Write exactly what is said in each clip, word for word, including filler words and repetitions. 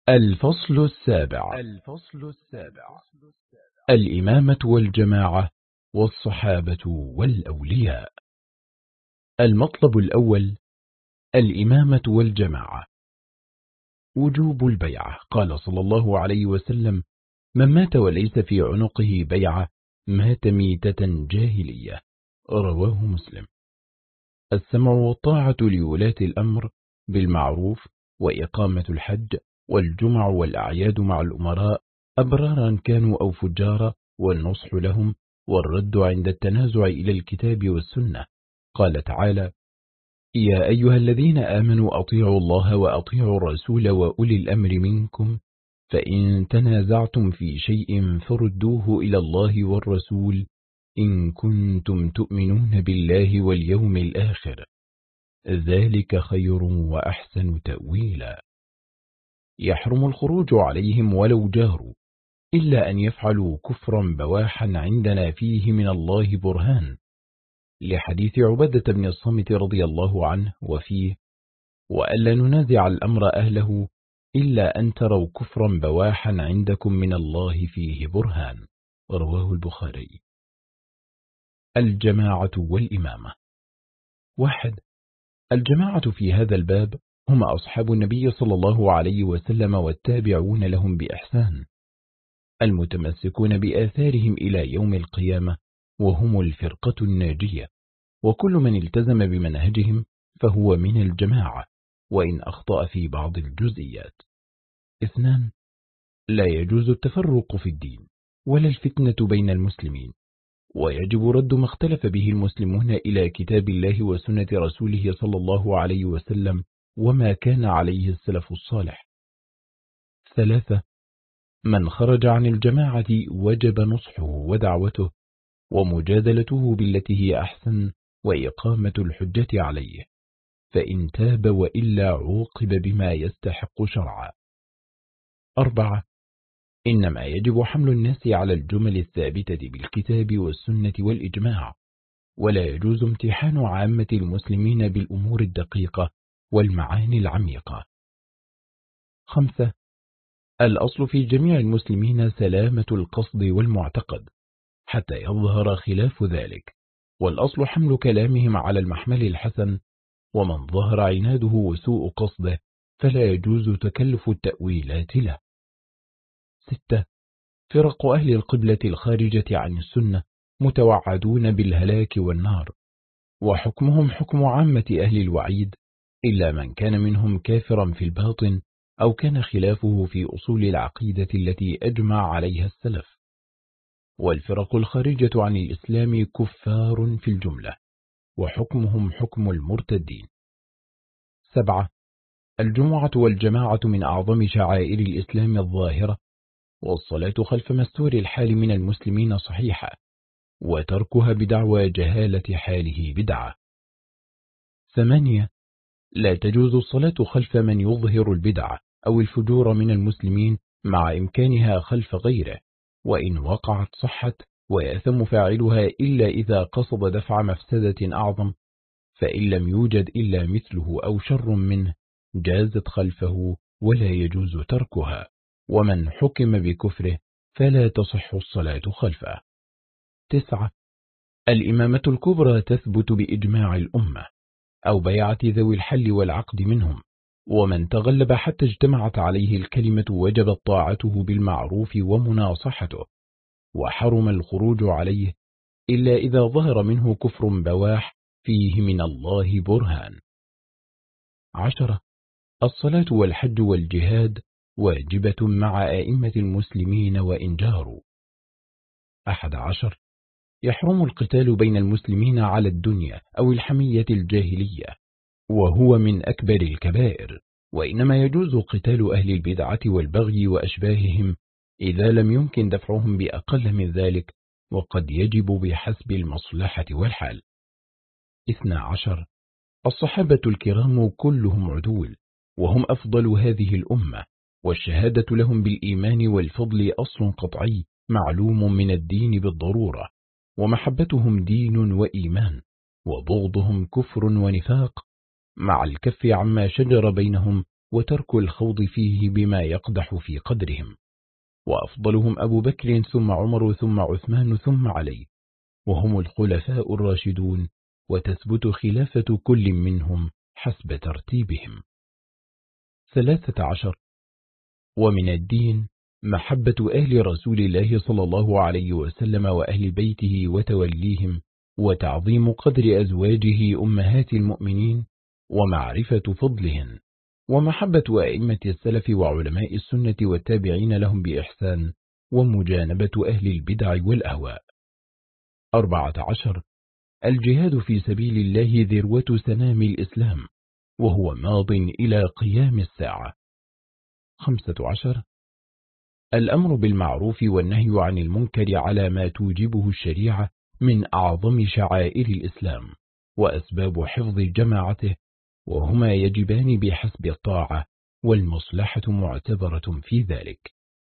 الفصل السابع الفصل السابع الإمامة والجماعة والصحابة والأولياء. المطلب الأول: الإمامة والجماعة. وجوب البيعة. قال صلى الله عليه وسلم: من مات وليس في عنقه بيعة مات ميتة جاهلية. رواه مسلم. السمع والطاعة لولاة الأمر بالمعروف، وإقامة الحج والجمع والأعياد مع الأمراء أبرارا كانوا أو فجارا، والنصح لهم، والرد عند التنازع إلى الكتاب والسنة. قال تعالى: يا أيها الذين آمنوا أطيعوا الله وأطيعوا الرسول وأولي الأمر منكم، فإن تنازعتم في شيء فردوه إلى الله والرسول إن كنتم تؤمنون بالله واليوم الآخر، ذلك خير وأحسن تأويلا. يحرم الخروج عليهم ولو جاروا، إلا أن يفعلوا كفرا بواحا عندنا فيه من الله برهان، لحديث عبادة بن الصامت رضي الله عنه وفيه: وألا ننازع الأمر أهله إلا أن تروا كفرا بواحا عندكم من الله فيه برهان. رواه البخاري. الجماعة والإمامة. واحد. الجماعة في هذا الباب هم أصحاب النبي صلى الله عليه وسلم والتابعون لهم بإحسان، المتمسكون بآثارهم إلى يوم القيامة، وهم الفرقة الناجية، وكل من التزم بمنهجهم فهو من الجماعة وإن أخطأ في بعض الجزئيات. اثنان. لا يجوز التفرق في الدين ولا الفتنة بين المسلمين، ويجب رد ما اختلف به المسلمون إلى كتاب الله وسنة رسوله صلى الله عليه وسلم وما كان عليه السلف الصالح. ثلاثة. من خرج عن الجماعة وجب نصحه ودعوته ومجادلته بالتي هي أحسن وإقامة الحجة عليه، فإن تاب وإلا عوقب بما يستحق شرعا. أربعة. إنما يجب حمل الناس على الجمل الثابتة بالكتاب والسنة والإجماع، ولا يجوز امتحان عامة المسلمين بالأمور الدقيقة والمعاني العميقة. خمسة. الأصل في جميع المسلمين سلامة القصد والمعتقد حتى يظهر خلاف ذلك، والأصل حمل كلامهم على المحمل الحسن، ومن ظهر عناده وسوء قصده فلا يجوز تكلف التأويلات له. ستة. فرق أهل القبلة الخارجة عن السنة متوعدون بالهلاك والنار، وحكمهم حكم عامة أهل الوعيد، إلا من كان منهم كافرا في الباطن أو كان خلافه في أصول العقيدة التي أجمع عليها السلف. والفرق الخارجة عن الإسلام كفار في الجملة، وحكمهم حكم المرتدين. سبعة. الجمعة والجماعة من أعظم شعائر الإسلام الظاهرة، والصلاة خلف مستور الحال من المسلمين صحيحة، وتركها بدعوى جهالة حاله بدعة. ثمانية. لا تجوز الصلاة خلف من يظهر البدعة أو الفجور من المسلمين مع إمكانها خلف غيره، وإن وقعت صحت ويأثم فاعلها إلا إذا قصد دفع مفسدة أعظم، فإن لم يوجد إلا مثله أو شر منه جازت خلفه ولا يجوز تركها، ومن حكم بكفره فلا تصح الصلاة خلفه. تسعة. الإمامة الكبرى تثبت بإجماع الأمة أو بيعة ذوي الحل والعقد منهم، ومن تغلب حتى اجتمعت عليه الكلمة وجبت طاعته بالمعروف ومناصحته، وحرم الخروج عليه إلا إذا ظهر منه كفر بواح فيه من الله برهان. عشرة. الصلاة والحج والجهاد واجبة مع أئمة المسلمين وإن جاروا. أحد عشر. يحرم القتال بين المسلمين على الدنيا أو الحمية الجاهلية، وهو من أكبر الكبائر، وإنما يجوز قتال أهل البدعة والبغي وأشباههم إذا لم يمكن دفعهم بأقل من ذلك، وقد يجب بحسب المصلحة والحال. اثنا عشر. الصحابة الكرام كلهم عدول، وهم أفضل هذه الأمة، والشهادة لهم بالإيمان والفضل أصل قطعي معلوم من الدين بالضرورة، ومحبتهم دين وإيمان، وبغضهم كفر ونفاق، مع الكف عما شجر بينهم وترك الخوض فيه بما يقدح في قدرهم. وأفضلهم أبو بكر ثم عمر ثم عثمان ثم علي، وهم الخلفاء الراشدون، وتثبت خلافة كل منهم حسب ترتيبهم. ثلاثة عشر. ومن الدين محبة أهل رسول الله صلى الله عليه وسلم وأهل بيته وتوليهم، وتعظيم قدر أزواجه أمهات المؤمنين، ومعرفة فضلهن، ومحبة أئمة السلف وعلماء السنة والتابعين لهم بإحسان، ومجانبة أهل البدع والأهواء. أربعة عشر. الجهاد في سبيل الله ذروة سنام الإسلام، وهو ماض إلى قيام الساعة. خمسة عشر. الأمر بالمعروف والنهي عن المنكر على ما توجبه الشريعة من أعظم شعائر الإسلام، وأسباب حفظ جماعته، وهما يجبان بحسب الطاعة، والمصلحة معتبرة في ذلك.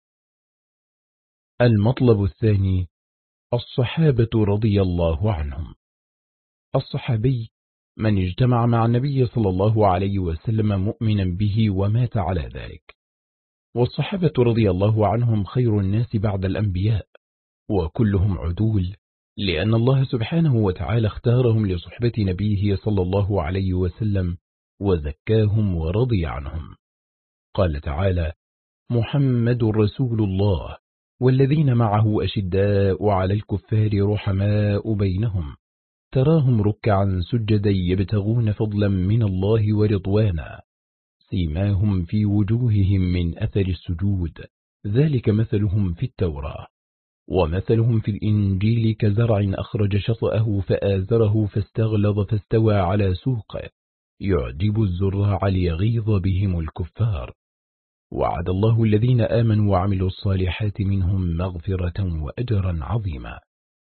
المطلب الثاني: الصحابة رضي الله عنهم. الصحابي من اجتمع مع النبي صلى الله عليه وسلم مؤمنا به ومات على ذلك. والصحابة رضي الله عنهم خير الناس بعد الأنبياء، وكلهم عدول، لأن الله سبحانه وتعالى اختارهم لصحبة نبيه صلى الله عليه وسلم وزكاهم ورضي عنهم. قال تعالى: محمد رسول الله والذين معه أشداء على الكفار رحماء بينهم، تراهم ركعا سجدا يبتغون فضلا من الله ورضوانا، سيماهم في وجوههم من أثر السجود، ذلك مثلهم في التوراة ومثلهم في الإنجيل كزرع أخرج شطأه فآزره فاستغلظ فاستوى على سوقه يعجب الزراع ليغيظ بهم الكفار. وعد الله الذين آمنوا وعملوا الصالحات منهم مغفرة وأجرا عظيما.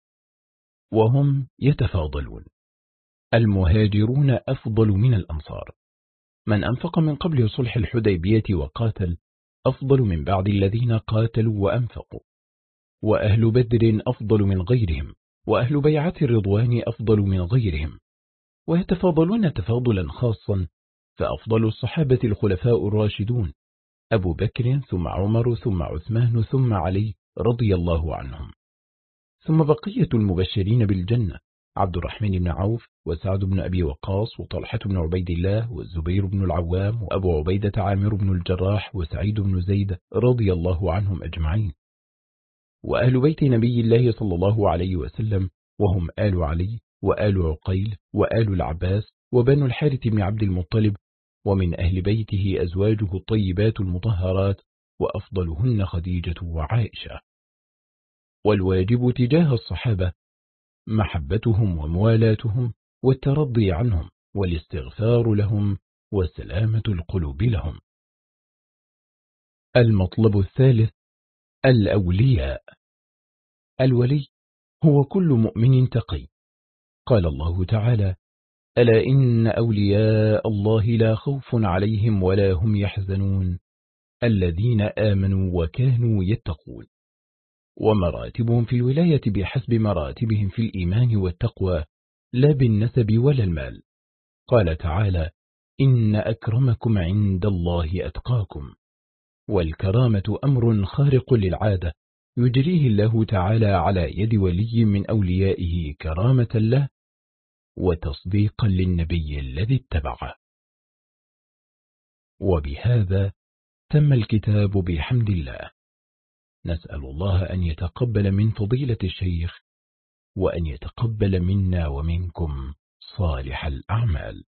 وهم يتفاضلون. المهاجرون أفضل من الأنصار. من أنفق من قبل صلح الحديبية وقاتل أفضل من بعد الذين قاتلوا وأنفقوا. وأهل بدر أفضل من غيرهم، وأهل بيعة الرضوان أفضل من غيرهم. ويتفاضلون تفاضلا خاصا، فأفضل الصحابة الخلفاء الراشدون أبو بكر ثم عمر ثم عثمان ثم علي رضي الله عنهم، ثم بقية المبشرين بالجنة عبد الرحمن بن عوف وسعد بن أبي وقاص وطلحة بن عبيد الله والزبير بن العوام وأبو عبيدة عامر بن الجراح وسعيد بن زيد رضي الله عنهم أجمعين. وأهل بيت نبي الله صلى الله عليه وسلم وهم آل علي وآل عقيل وآل العباس وبنو الحارث بن عبد المطلب، ومن أهل بيته أزواجه الطيبات المطهرات، وأفضلهن خديجة وعائشة. والواجب تجاه الصحابة محبتهم وموالاتهم والترضي عنهم والاستغفار لهم وسلامة القلوب لهم. المطلب الثالث: الأولياء. الولي هو كل مؤمن تقي. قال الله تعالى: ألا إن أولياء الله لا خوف عليهم ولا هم يحزنون الذين آمنوا وكانوا يتقون. ومراتبهم في الولاية بحسب مراتبهم في الإيمان والتقوى، لا بالنسب ولا المال. قال تعالى: إن أكرمكم عند الله أتقاكم. والكرامة أمر خارق للعادة يجريه الله تعالى على يد ولي من أوليائه كرامة له وتصديقا للنبي الذي اتبعه. وبهذا تم الكتاب بحمد الله. نسأل الله أن يتقبل من فضيلة الشيخ، وأن يتقبل منا ومنكم صالح الأعمال.